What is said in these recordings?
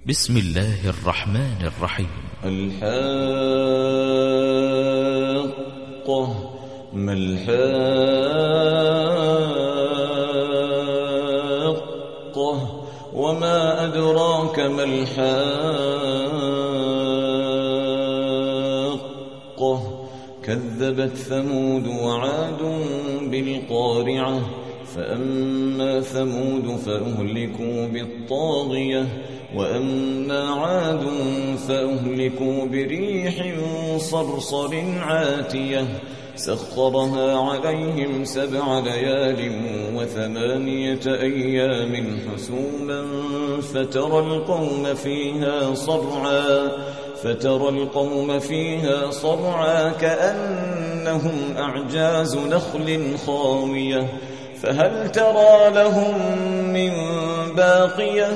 بسم الله الرحمن الرحيم. الحاقة. ما الحاقة وما أدراك ما الحاقة. كذبت ثمود وعاد بالقارعة. فأما ثمود فأهلكوا بالطاغية وأما عاد فأهلكوا بريح صرصر عاتية سخرها عليهم 7 ليال و8 أيام حسوما فترى القوم فيها صرعا كأنهم أعجاز نخل خاوية فهل ترى لهم من باقية.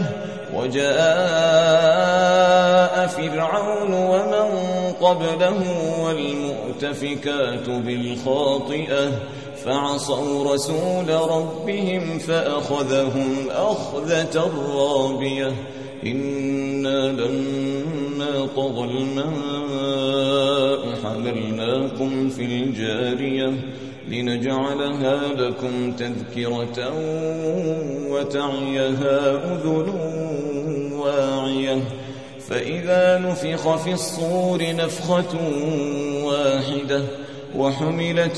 وجاء فرعون ومن قبله والمؤتفكات بالخاطئة فعصوا رسول ربهم فأخذهم أخذة رابية. إنا لما طغى الماء حملناكم في الجارية لنجعلها لكم تذكرة وتعيها أذن واعية. فإذا نفخ في الصور نفخة واحدة وحملت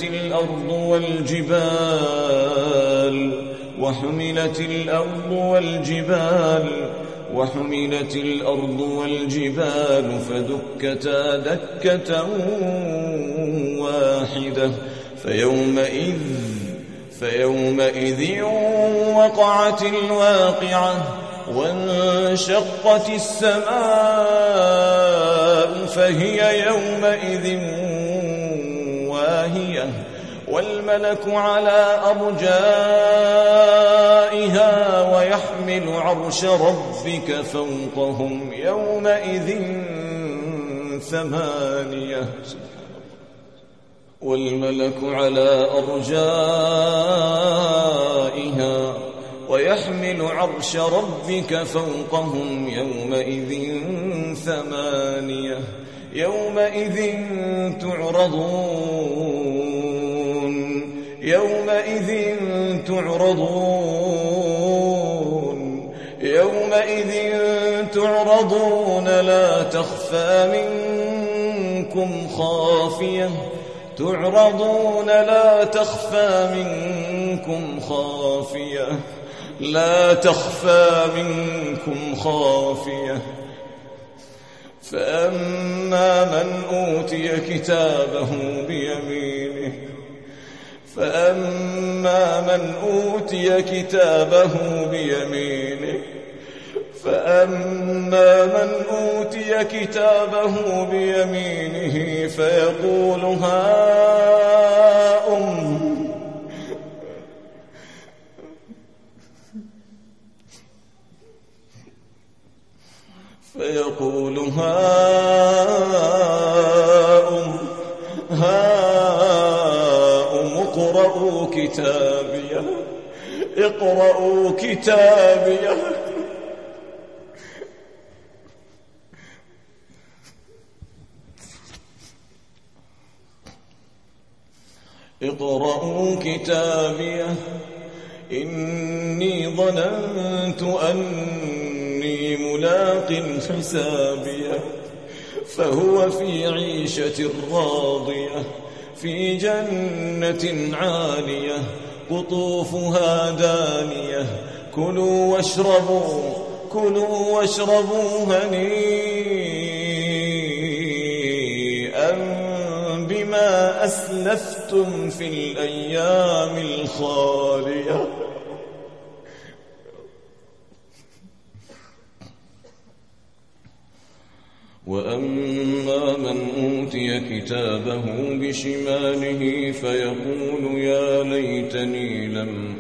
الأرض والجبال فدكتا دكة واحدة فيومئذ وقعت الواقعة وانشقت السماء فهي يومئذ واهية والملك على أرجائها ويحمل عرش ربك فوقهم يومئذ 8. والملك على أرجائها ويحمل عرش ربك فوقهم يومئذ 8. يومئذ تعرضون لا تخفى منكم خافية. فأما من أوتي كتابه بيمينه فيقول هاؤم اقرءوا كتابيه. إني ظننت أني ملاق حسابيه. فهو في عيشة راضية في جنة عالية قطوفها دانية كلوا واشربوا هنيئا بما أسلفتم في الأيام الخالية. وأما من أوتي كتابه بشماله فيقول يا ليتني لم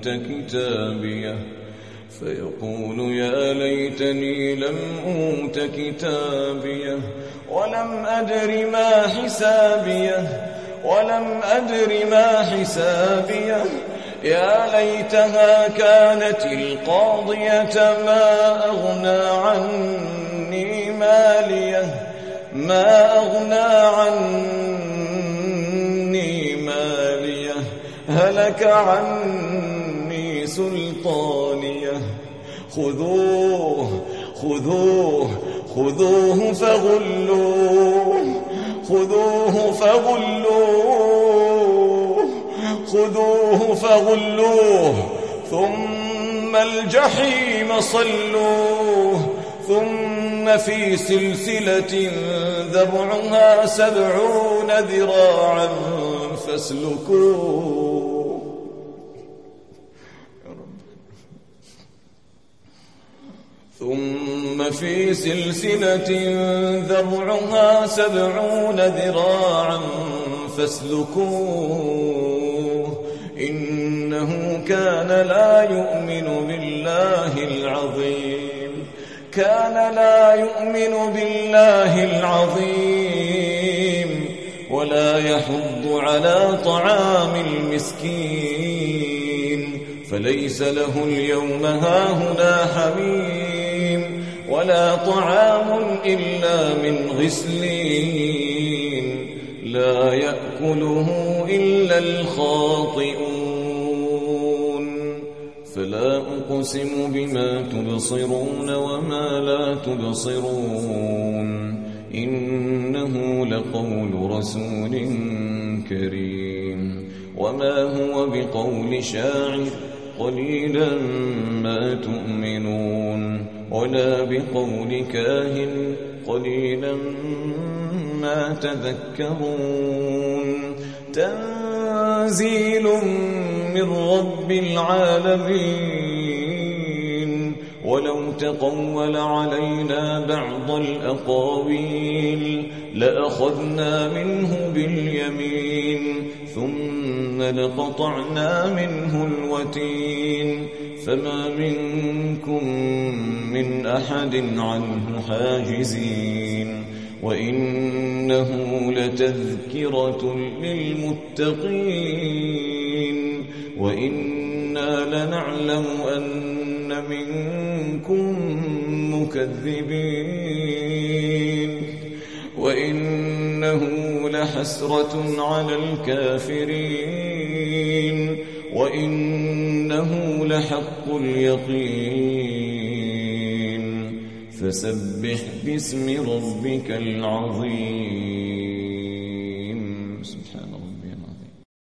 أوت كتابيه ولم أدر ما حسابيه يا ليتها كانت القاضية ما أغنى عني ماليه هلك عني سلطانيه خذوه فغلوه ثم الجحيم صلوه ثم في سلسلة ذرعها 70 ذراعا فاسلكوه. ثم في سلسلة ذرعها 70 ذراعا فاسلكوه إنه كان لا يؤمن بالله العظيم ولا يحض على طعام المسكين فليس له اليوم هاهنا حميم ولا طعام إلا من غسلين لا يأكله إلا الخاطئون. فلا أقسم بما تبصرون وما لا تبصرون إنه لقول رسول كريم وما هو بقول شاعر قليلا ما تؤمنون ولا بقول كاهن قليلا ما تذكرون تنزيل من رب العالمين ولو تقول علينا بعض الأقاويل لأخذنا منه باليمين ثم لقطعنا منه الوتين فما منكم من أحد عنه حاجزين وإنه لتذكرة للمتقين وإنا لنعلم أن منكم مكذبين وإنه لحسرة على الكافرين وإنه لحق اليقين فسبح باسم ربك العظيم.